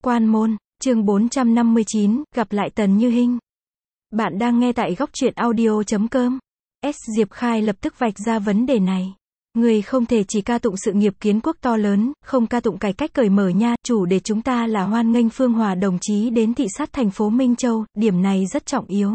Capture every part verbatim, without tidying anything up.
Quan môn, chương bốn trăm năm mươi chín, gặp lại Tần Như Hinh. Bạn đang nghe tại góc truyện audio chấm com. S. Diệp Khai lập tức vạch ra vấn đề này. Người không thể chỉ ca tụng sự nghiệp kiến quốc to lớn, không ca tụng cải cách cởi mở nha, chủ đề chúng ta là hoan nghênh Phương Hòa đồng chí đến thị sát thành phố Minh Châu, điểm này rất trọng yếu.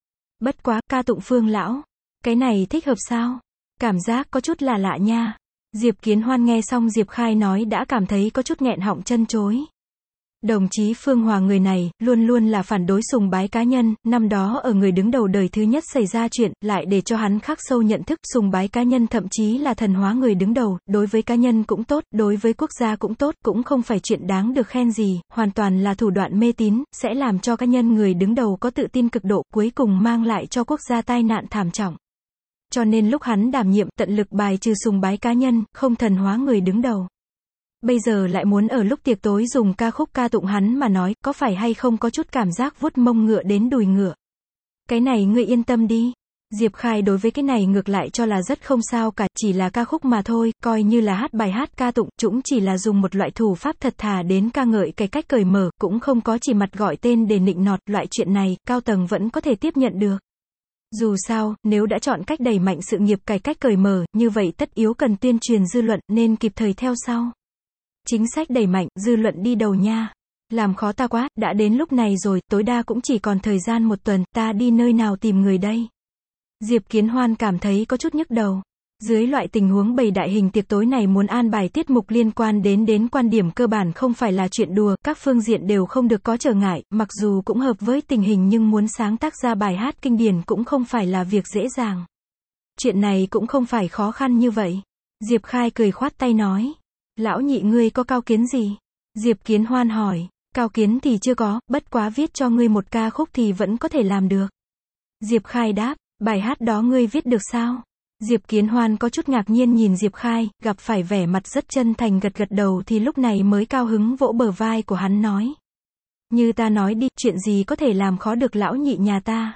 Bất quá, ca tụng Phương lão, cái này thích hợp sao? Cảm giác có chút là lạ nha. Diệp Kiến Hoan nghe xong Diệp Khai nói đã cảm thấy có chút nghẹn họng chân chối. Đồng chí Phương Hòa người này, luôn luôn là phản đối sùng bái cá nhân, năm đó ở người đứng đầu đời thứ nhất xảy ra chuyện, lại để cho hắn khắc sâu nhận thức, sùng bái cá nhân thậm chí là thần hóa người đứng đầu, đối với cá nhân cũng tốt, đối với quốc gia cũng tốt, cũng không phải chuyện đáng được khen gì, hoàn toàn là thủ đoạn mê tín, sẽ làm cho cá nhân người đứng đầu có tự tin cực độ, cuối cùng mang lại cho quốc gia tai nạn thảm trọng. Cho nên lúc hắn đảm nhiệm, tận lực bài trừ sùng bái cá nhân, không thần hóa người đứng đầu. Bây giờ lại muốn ở lúc tiệc tối dùng ca khúc ca tụng hắn mà nói, có phải hay không có chút cảm giác vuốt mông ngựa đến đùi ngựa. Cái này ngươi yên tâm đi. Diệp Khai đối với cái này ngược lại cho là rất không sao cả, chỉ là ca khúc mà thôi, coi như là hát bài hát ca tụng, cũng chỉ là dùng một loại thủ pháp thật thà đến ca ngợi cái cách cởi mở, cũng không có chỉ mặt gọi tên để nịnh nọt, loại chuyện này, cao tầng vẫn có thể tiếp nhận được. Dù sao, nếu đã chọn cách đẩy mạnh sự nghiệp cải cách cởi mở, như vậy tất yếu cần tuyên truyền dư luận, nên kịp thời theo sau. Chính sách đẩy mạnh, dư luận đi đầu nha. Làm khó ta quá, đã đến lúc này rồi, tối đa cũng chỉ còn thời gian một tuần, ta đi nơi nào tìm người đây? Diệp Kiến Hoan cảm thấy có chút nhức đầu. Dưới loại tình huống bầy đại hình tiệc tối này muốn an bài tiết mục liên quan đến đến quan điểm cơ bản không phải là chuyện đùa, các phương diện đều không được có trở ngại, mặc dù cũng hợp với tình hình nhưng muốn sáng tác ra bài hát kinh điển cũng không phải là việc dễ dàng. Chuyện này cũng không phải khó khăn như vậy. Diệp Khai cười khoát tay nói. Lão nhị ngươi có cao kiến gì? Diệp Kiến Hoan hỏi. Cao kiến thì chưa có, bất quá viết cho ngươi một ca khúc thì vẫn có thể làm được. Diệp Khai đáp, bài hát đó ngươi viết được sao? Diệp Kiến Hoan có chút ngạc nhiên nhìn Diệp Khai, gặp phải vẻ mặt rất chân thành gật gật đầu thì lúc này mới cao hứng vỗ bờ vai của hắn nói. Như ta nói đi, chuyện gì có thể làm khó được lão nhị nhà ta?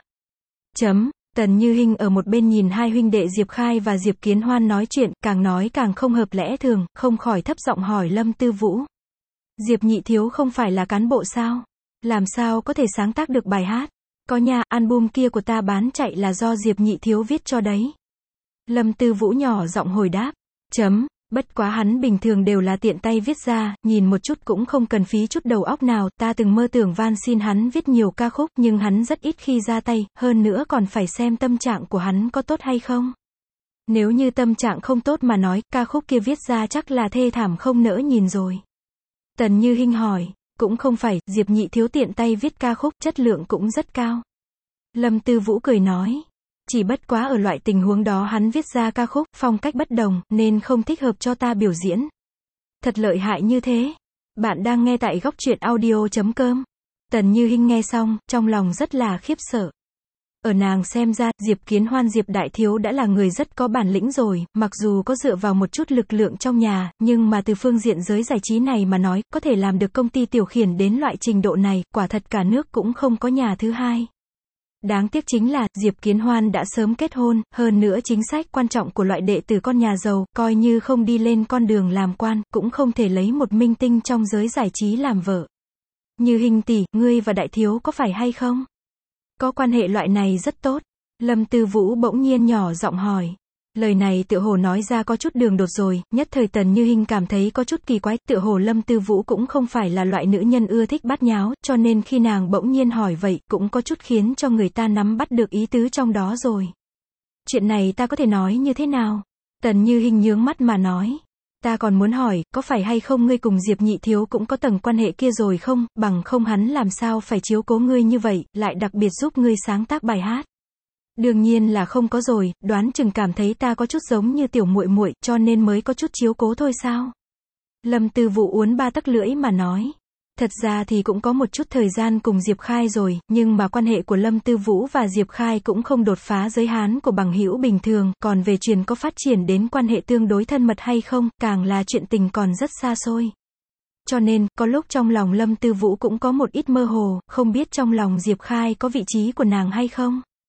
Chấm. Tần Như Hinh ở một bên nhìn hai huynh đệ Diệp Khai và Diệp Kiến Hoan nói chuyện, càng nói càng không hợp lẽ thường, không khỏi thấp giọng hỏi Lâm Tư Vũ. Diệp nhị thiếu không phải là cán bộ sao? Làm sao có thể sáng tác được bài hát? Có nha, album kia của ta bán chạy là do Diệp nhị thiếu viết cho đấy. Lâm Tư Vũ nhỏ giọng hồi đáp. Chấm. Bất quá hắn bình thường đều là tiện tay viết ra, nhìn một chút cũng không cần phí chút đầu óc nào, ta từng mơ tưởng van xin hắn viết nhiều ca khúc, nhưng hắn rất ít khi ra tay, hơn nữa còn phải xem tâm trạng của hắn có tốt hay không. Nếu như tâm trạng không tốt mà nói, ca khúc kia viết ra chắc là thê thảm không nỡ nhìn rồi. Tần Như Hinh hỏi, cũng không phải, Diệp nhị thiếu tiện tay viết ca khúc, chất lượng cũng rất cao. Lâm Tư Vũ cười nói. Chỉ bất quá ở loại tình huống đó hắn viết ra ca khúc, phong cách bất đồng, nên không thích hợp cho ta biểu diễn. Thật lợi hại như thế. Bạn đang nghe tại góc truyện audio chấm com. Tần Như Hinh nghe xong, trong lòng rất là khiếp sợ. Ở nàng xem ra, Diệp Kiến Hoan Diệp đại thiếu đã là người rất có bản lĩnh rồi, mặc dù có dựa vào một chút lực lượng trong nhà, nhưng mà từ phương diện giới giải trí này mà nói, có thể làm được công ty tiểu khiển đến loại trình độ này, quả thật cả nước cũng không có nhà thứ hai. Đáng tiếc chính là, Diệp Kiến Hoan đã sớm kết hôn, hơn nữa chính sách quan trọng của loại đệ tử con nhà giàu, coi như không đi lên con đường làm quan, cũng không thể lấy một minh tinh trong giới giải trí làm vợ. Như Hinh tỷ, ngươi và đại thiếu có phải hay không? Có quan hệ loại này rất tốt. Lâm Tư Vũ bỗng nhiên nhỏ giọng hỏi. Lời này tựa hồ nói ra có chút đường đột rồi, nhất thời Tần Như Hinh cảm thấy có chút kỳ quái, tựa hồ Lâm Tư Vũ cũng không phải là loại nữ nhân ưa thích bát nháo, cho nên khi nàng bỗng nhiên hỏi vậy, cũng có chút khiến cho người ta nắm bắt được ý tứ trong đó rồi. Chuyện này ta có thể nói như thế nào? Tần Như Hinh nhướng mắt mà nói. Ta còn muốn hỏi, có phải hay không ngươi cùng Diệp nhị thiếu cũng có tầng quan hệ kia rồi không, bằng không hắn làm sao phải chiếu cố ngươi như vậy, lại đặc biệt giúp ngươi sáng tác bài hát. Đương nhiên là không có rồi, đoán chừng cảm thấy ta có chút giống như tiểu muội muội, cho nên mới có chút chiếu cố thôi sao? Lâm Tư Vũ uốn ba tấc lưỡi mà nói. Thật ra thì cũng có một chút thời gian cùng Diệp Khai rồi, nhưng mà quan hệ của Lâm Tư Vũ và Diệp Khai cũng không đột phá giới hạn của bằng hữu bình thường, còn về chuyện có phát triển đến quan hệ tương đối thân mật hay không, càng là chuyện tình còn rất xa xôi. Cho nên, có lúc trong lòng Lâm Tư Vũ cũng có một ít mơ hồ, không biết trong lòng Diệp Khai có vị trí của nàng hay không.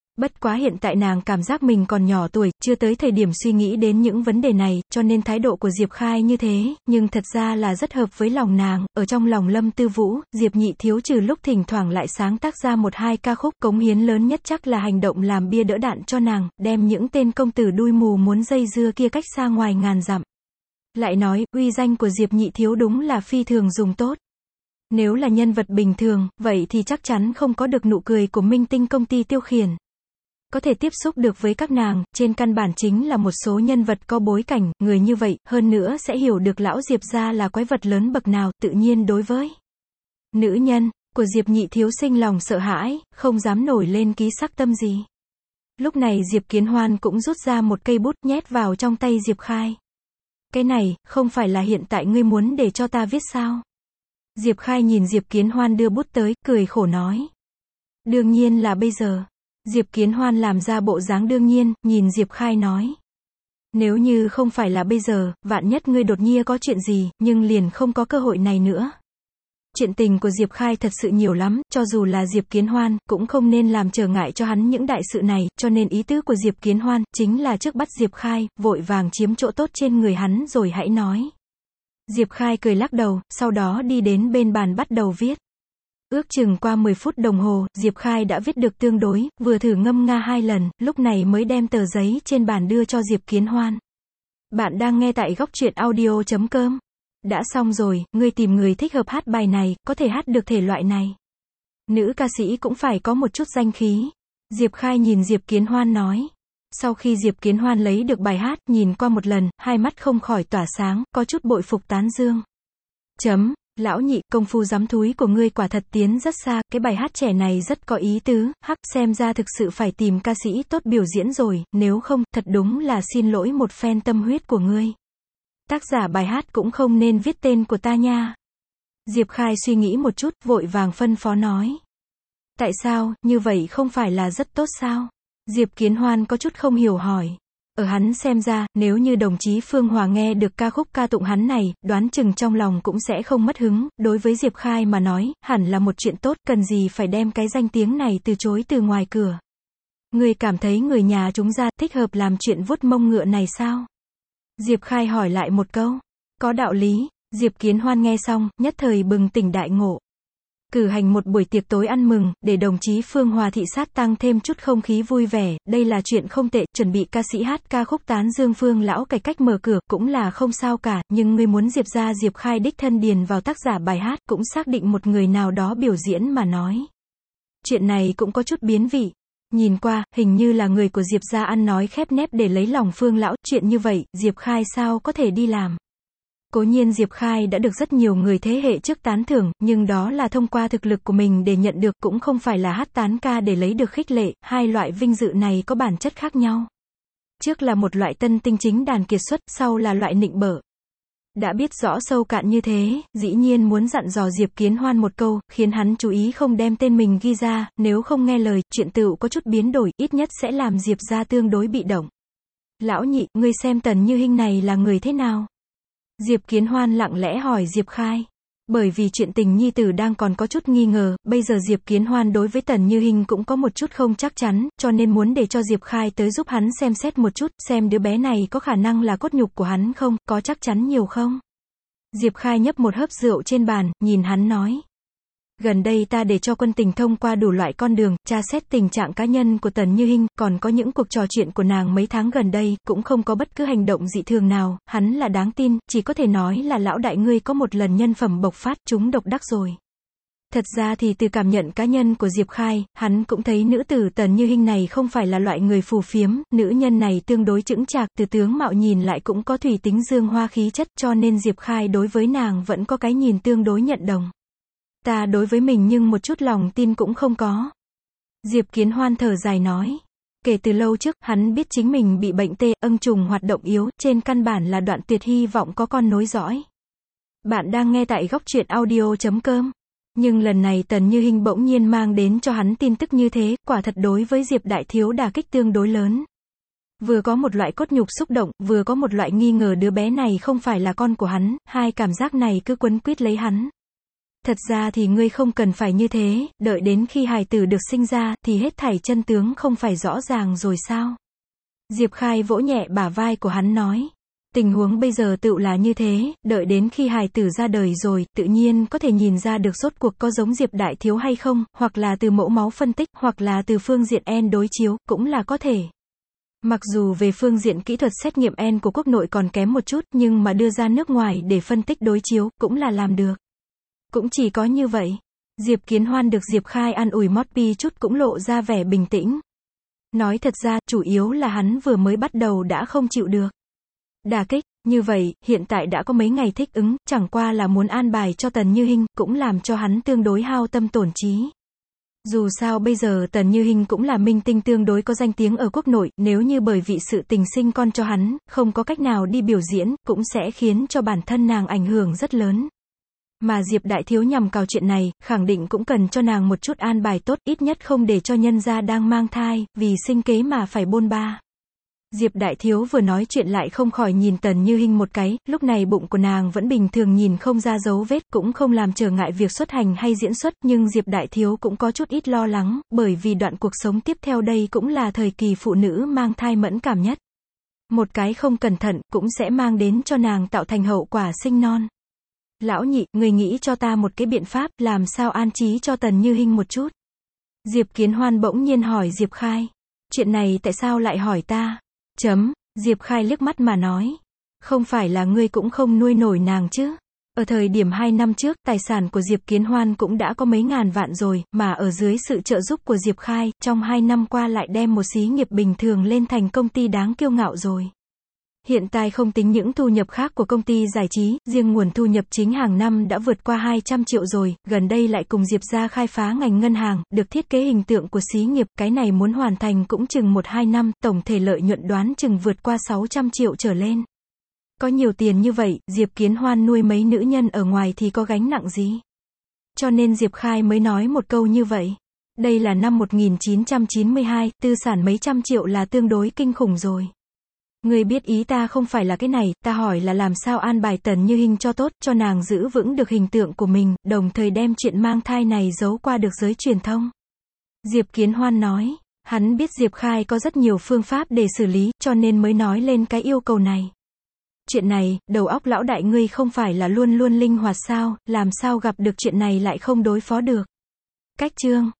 Bất quá hiện tại nàng cảm giác mình còn nhỏ tuổi, chưa tới thời điểm suy nghĩ đến những vấn đề này, cho nên thái độ của Diệp Khai như thế, nhưng thật ra là rất hợp với lòng nàng. Ở trong lòng Lâm Tư Vũ, Diệp Nhị Thiếu trừ lúc thỉnh thoảng lại sáng tác ra một hai ca khúc, cống hiến lớn nhất chắc là hành động làm bia đỡ đạn cho nàng, đem những tên công tử đuôi mù muốn dây dưa kia cách xa ngoài ngàn dặm. Lại nói, uy danh của Diệp Nhị Thiếu đúng là phi thường dùng tốt. Nếu là nhân vật bình thường, vậy thì chắc chắn không có được nụ cười của minh tinh công ty tiêu khiển. Có thể tiếp xúc được với các nàng, trên căn bản chính là một số nhân vật có bối cảnh, người như vậy, hơn nữa sẽ hiểu được lão Diệp gia là quái vật lớn bậc nào, tự nhiên đối với nữ nhân của Diệp Nhị Thiếu sinh lòng sợ hãi, không dám nổi lên ký sắc tâm gì. Lúc này Diệp Kiến Hoan cũng rút ra một cây bút nhét vào trong tay Diệp Khai. Cái này, không phải là hiện tại ngươi muốn để cho ta viết sao? Diệp Khai nhìn Diệp Kiến Hoan đưa bút tới, cười khổ nói. Đương nhiên là bây giờ. Diệp Kiến Hoan làm ra bộ dáng đương nhiên, nhìn Diệp Khai nói. Nếu như không phải là bây giờ, vạn nhất ngươi đột nhiên có chuyện gì, nhưng liền không có cơ hội này nữa. Chuyện tình của Diệp Khai thật sự nhiều lắm, cho dù là Diệp Kiến Hoan, cũng không nên làm trở ngại cho hắn những đại sự này, cho nên ý tứ của Diệp Kiến Hoan, chính là trước bắt Diệp Khai, vội vàng chiếm chỗ tốt trên người hắn rồi hãy nói. Diệp Khai cười lắc đầu, sau đó đi đến bên bàn bắt đầu viết. Ước chừng qua mười phút đồng hồ, Diệp Khai đã viết được tương đối, vừa thử ngâm nga hai lần, lúc này mới đem tờ giấy trên bàn đưa cho Diệp Kiến Hoan. Bạn đang nghe tại góc truyện audio chấm com. Đã xong rồi, ngươi tìm người thích hợp hát bài này, có thể hát được thể loại này. Nữ ca sĩ cũng phải có một chút danh khí. Diệp Khai nhìn Diệp Kiến Hoan nói. Sau khi Diệp Kiến Hoan lấy được bài hát, nhìn qua một lần, hai mắt không khỏi tỏa sáng, có chút bội phục tán dương. Chấm. Lão Nhị, công phu giám thúi của ngươi quả thật tiến rất xa, cái bài hát trẻ này rất có ý tứ, hắc, xem ra thực sự phải tìm ca sĩ tốt biểu diễn rồi, nếu không, thật đúng là xin lỗi một phen tâm huyết của ngươi. Tác giả bài hát cũng không nên viết tên của ta nha. Diệp Khai suy nghĩ một chút, vội vàng phân phó nói. Tại sao, như vậy không phải là rất tốt sao? Diệp Kiến Hoan có chút không hiểu hỏi. Ở hắn xem ra, nếu như đồng chí Phương Hòa nghe được ca khúc ca tụng hắn này, đoán chừng trong lòng cũng sẽ không mất hứng, đối với Diệp Khai mà nói, hẳn là một chuyện tốt, cần gì phải đem cái danh tiếng này từ chối từ ngoài cửa. Người cảm thấy người nhà chúng ta thích hợp làm chuyện vuốt mông ngựa này sao? Diệp Khai hỏi lại một câu. Có đạo lý. Diệp Kiến Hoan nghe xong, nhất thời bừng tỉnh đại ngộ. Cử hành một buổi tiệc tối ăn mừng, để đồng chí Phương Hòa thị sát tăng thêm chút không khí vui vẻ, đây là chuyện không tệ, chuẩn bị ca sĩ hát ca khúc tán dương Phương lão cải cách mở cửa, cũng là không sao cả, nhưng ngươi muốn Diệp ra Diệp Khai đích thân điền vào tác giả bài hát, cũng xác định một người nào đó biểu diễn mà nói. Chuyện này cũng có chút biến vị. Nhìn qua, hình như là người của Diệp ra ăn nói khép nép để lấy lòng Phương lão, chuyện như vậy, Diệp Khai sao có thể đi làm. Cố nhiên Diệp Khai đã được rất nhiều người thế hệ trước tán thưởng, nhưng đó là thông qua thực lực của mình để nhận được, cũng không phải là hát tán ca để lấy được khích lệ, hai loại vinh dự này có bản chất khác nhau. Trước là một loại tân tinh chính đàn kiệt xuất, sau là loại nịnh bợ. Đã biết rõ sâu cạn như thế, dĩ nhiên muốn dặn dò Diệp Kiến Hoan một câu, khiến hắn chú ý không đem tên mình ghi ra, nếu không nghe lời, chuyện tựu có chút biến đổi, ít nhất sẽ làm Diệp ra tương đối bị động. Lão Nhị, ngươi xem Tần Như Hinh này là người thế nào? Diệp Kiến Hoan lặng lẽ hỏi Diệp Khai. Bởi vì chuyện tình nhi tử đang còn có chút nghi ngờ, bây giờ Diệp Kiến Hoan đối với Tần Như Hinh cũng có một chút không chắc chắn, cho nên muốn để cho Diệp Khai tới giúp hắn xem xét một chút, xem đứa bé này có khả năng là cốt nhục của hắn không, có chắc chắn nhiều không. Diệp Khai nhấp một hớp rượu trên bàn, nhìn hắn nói. Gần đây ta để cho quân tình thông qua đủ loại con đường, tra xét tình trạng cá nhân của Tần Như Hinh, còn có những cuộc trò chuyện của nàng mấy tháng gần đây, cũng không có bất cứ hành động dị thường nào, hắn là đáng tin, chỉ có thể nói là lão đại ngươi có một lần nhân phẩm bộc phát, chúng độc đắc rồi. Thật ra thì từ cảm nhận cá nhân của Diệp Khai, hắn cũng thấy nữ tử Tần Như Hinh này không phải là loại người phù phiếm, nữ nhân này tương đối chững chạc, từ tướng mạo nhìn lại cũng có thủy tính dương hoa khí chất, cho nên Diệp Khai đối với nàng vẫn có cái nhìn tương đối nhận đồng. Ta đối với mình nhưng một chút lòng tin cũng không có. Diệp Kiến Hoan thở dài nói. Kể từ lâu trước, hắn biết chính mình bị bệnh tê, ưng trùng hoạt động yếu, trên căn bản là đoạn tuyệt hy vọng có con nối dõi. Bạn đang nghe tại góc truyện audio chấm com. Nhưng lần này Tần Như Hinh bỗng nhiên mang đến cho hắn tin tức như thế, quả thật đối với Diệp Đại Thiếu đả kích tương đối lớn. Vừa có một loại cốt nhục xúc động, vừa có một loại nghi ngờ đứa bé này không phải là con của hắn, hai cảm giác này cứ quấn quýt lấy hắn. Thật ra thì ngươi không cần phải như thế, đợi đến khi hài tử được sinh ra, thì hết thảy chân tướng không phải rõ ràng rồi sao? Diệp Khai vỗ nhẹ bả vai của hắn nói. Tình huống bây giờ tựu là như thế, đợi đến khi hài tử ra đời rồi, tự nhiên có thể nhìn ra được rốt cuộc có giống Diệp đại thiếu hay không, hoặc là từ mẫu máu phân tích, hoặc là từ phương diện gen đối chiếu, cũng là có thể. Mặc dù về phương diện kỹ thuật xét nghiệm gen của quốc nội còn kém một chút, nhưng mà đưa ra nước ngoài để phân tích đối chiếu, cũng là làm được. Cũng chỉ có như vậy. Diệp Kiến Hoan được Diệp Khai an ủi mót pi chút cũng lộ ra vẻ bình tĩnh. Nói thật ra, chủ yếu là hắn vừa mới bắt đầu đã không chịu được đả kích, như vậy, hiện tại đã có mấy ngày thích ứng, chẳng qua là muốn an bài cho Tần Như Hinh, cũng làm cho hắn tương đối hao tâm tổn trí. Dù sao bây giờ Tần Như Hinh cũng là minh tinh tương đối có danh tiếng ở quốc nội, nếu như bởi vì sự tình sinh con cho hắn, không có cách nào đi biểu diễn, cũng sẽ khiến cho bản thân nàng ảnh hưởng rất lớn. Mà Diệp đại thiếu nhằm cào chuyện này, khẳng định cũng cần cho nàng một chút an bài tốt, ít nhất không để cho nhân gia đang mang thai, vì sinh kế mà phải bôn ba. Diệp đại thiếu vừa nói chuyện lại không khỏi nhìn Tần Như Hinh một cái, lúc này bụng của nàng vẫn bình thường nhìn không ra dấu vết, cũng không làm trở ngại việc xuất hành hay diễn xuất, nhưng Diệp đại thiếu cũng có chút ít lo lắng, bởi vì đoạn cuộc sống tiếp theo đây cũng là thời kỳ phụ nữ mang thai mẫn cảm nhất. Một cái không cẩn thận, cũng sẽ mang đến cho nàng tạo thành hậu quả sinh non. Lão nhị, người nghĩ cho ta một cái biện pháp, làm sao an trí cho Tần Như Hinh một chút. Diệp Kiến Hoan bỗng nhiên hỏi Diệp Khai. Chuyện này tại sao lại hỏi ta? Chấm, Diệp Khai liếc mắt mà nói. Không phải là ngươi cũng không nuôi nổi nàng chứ? Ở thời điểm hai năm trước, tài sản của Diệp Kiến Hoan cũng đã có mấy ngàn vạn rồi, mà ở dưới sự trợ giúp của Diệp Khai, trong hai năm qua lại đem một xí nghiệp bình thường lên thành công ty đáng kiêu ngạo rồi. Hiện tại không tính những thu nhập khác của công ty giải trí, riêng nguồn thu nhập chính hàng năm đã vượt qua hai trăm triệu rồi, gần đây lại cùng Diệp gia khai phá ngành ngân hàng, được thiết kế hình tượng của xí nghiệp, cái này muốn hoàn thành cũng chừng một hai năm, tổng thể lợi nhuận đoán chừng vượt qua sáu trăm triệu trở lên. Có nhiều tiền như vậy, Diệp Kiến Hoan nuôi mấy nữ nhân ở ngoài thì có gánh nặng gì? Cho nên Diệp Khai mới nói một câu như vậy. Đây là năm một nghìn chín trăm chín mươi hai, tư sản mấy trăm triệu là tương đối kinh khủng rồi. Ngươi biết ý ta không phải là cái này, ta hỏi là làm sao an bài Tần Như Hinh cho tốt, cho nàng giữ vững được hình tượng của mình, đồng thời đem chuyện mang thai này giấu qua được giới truyền thông. Diệp Kiến Hoan nói, hắn biết Diệp Khai có rất nhiều phương pháp để xử lý, cho nên mới nói lên cái yêu cầu này. Chuyện này, đầu óc lão đại ngươi không phải là luôn luôn linh hoạt sao, làm sao gặp được chuyện này lại không đối phó được. Cách chương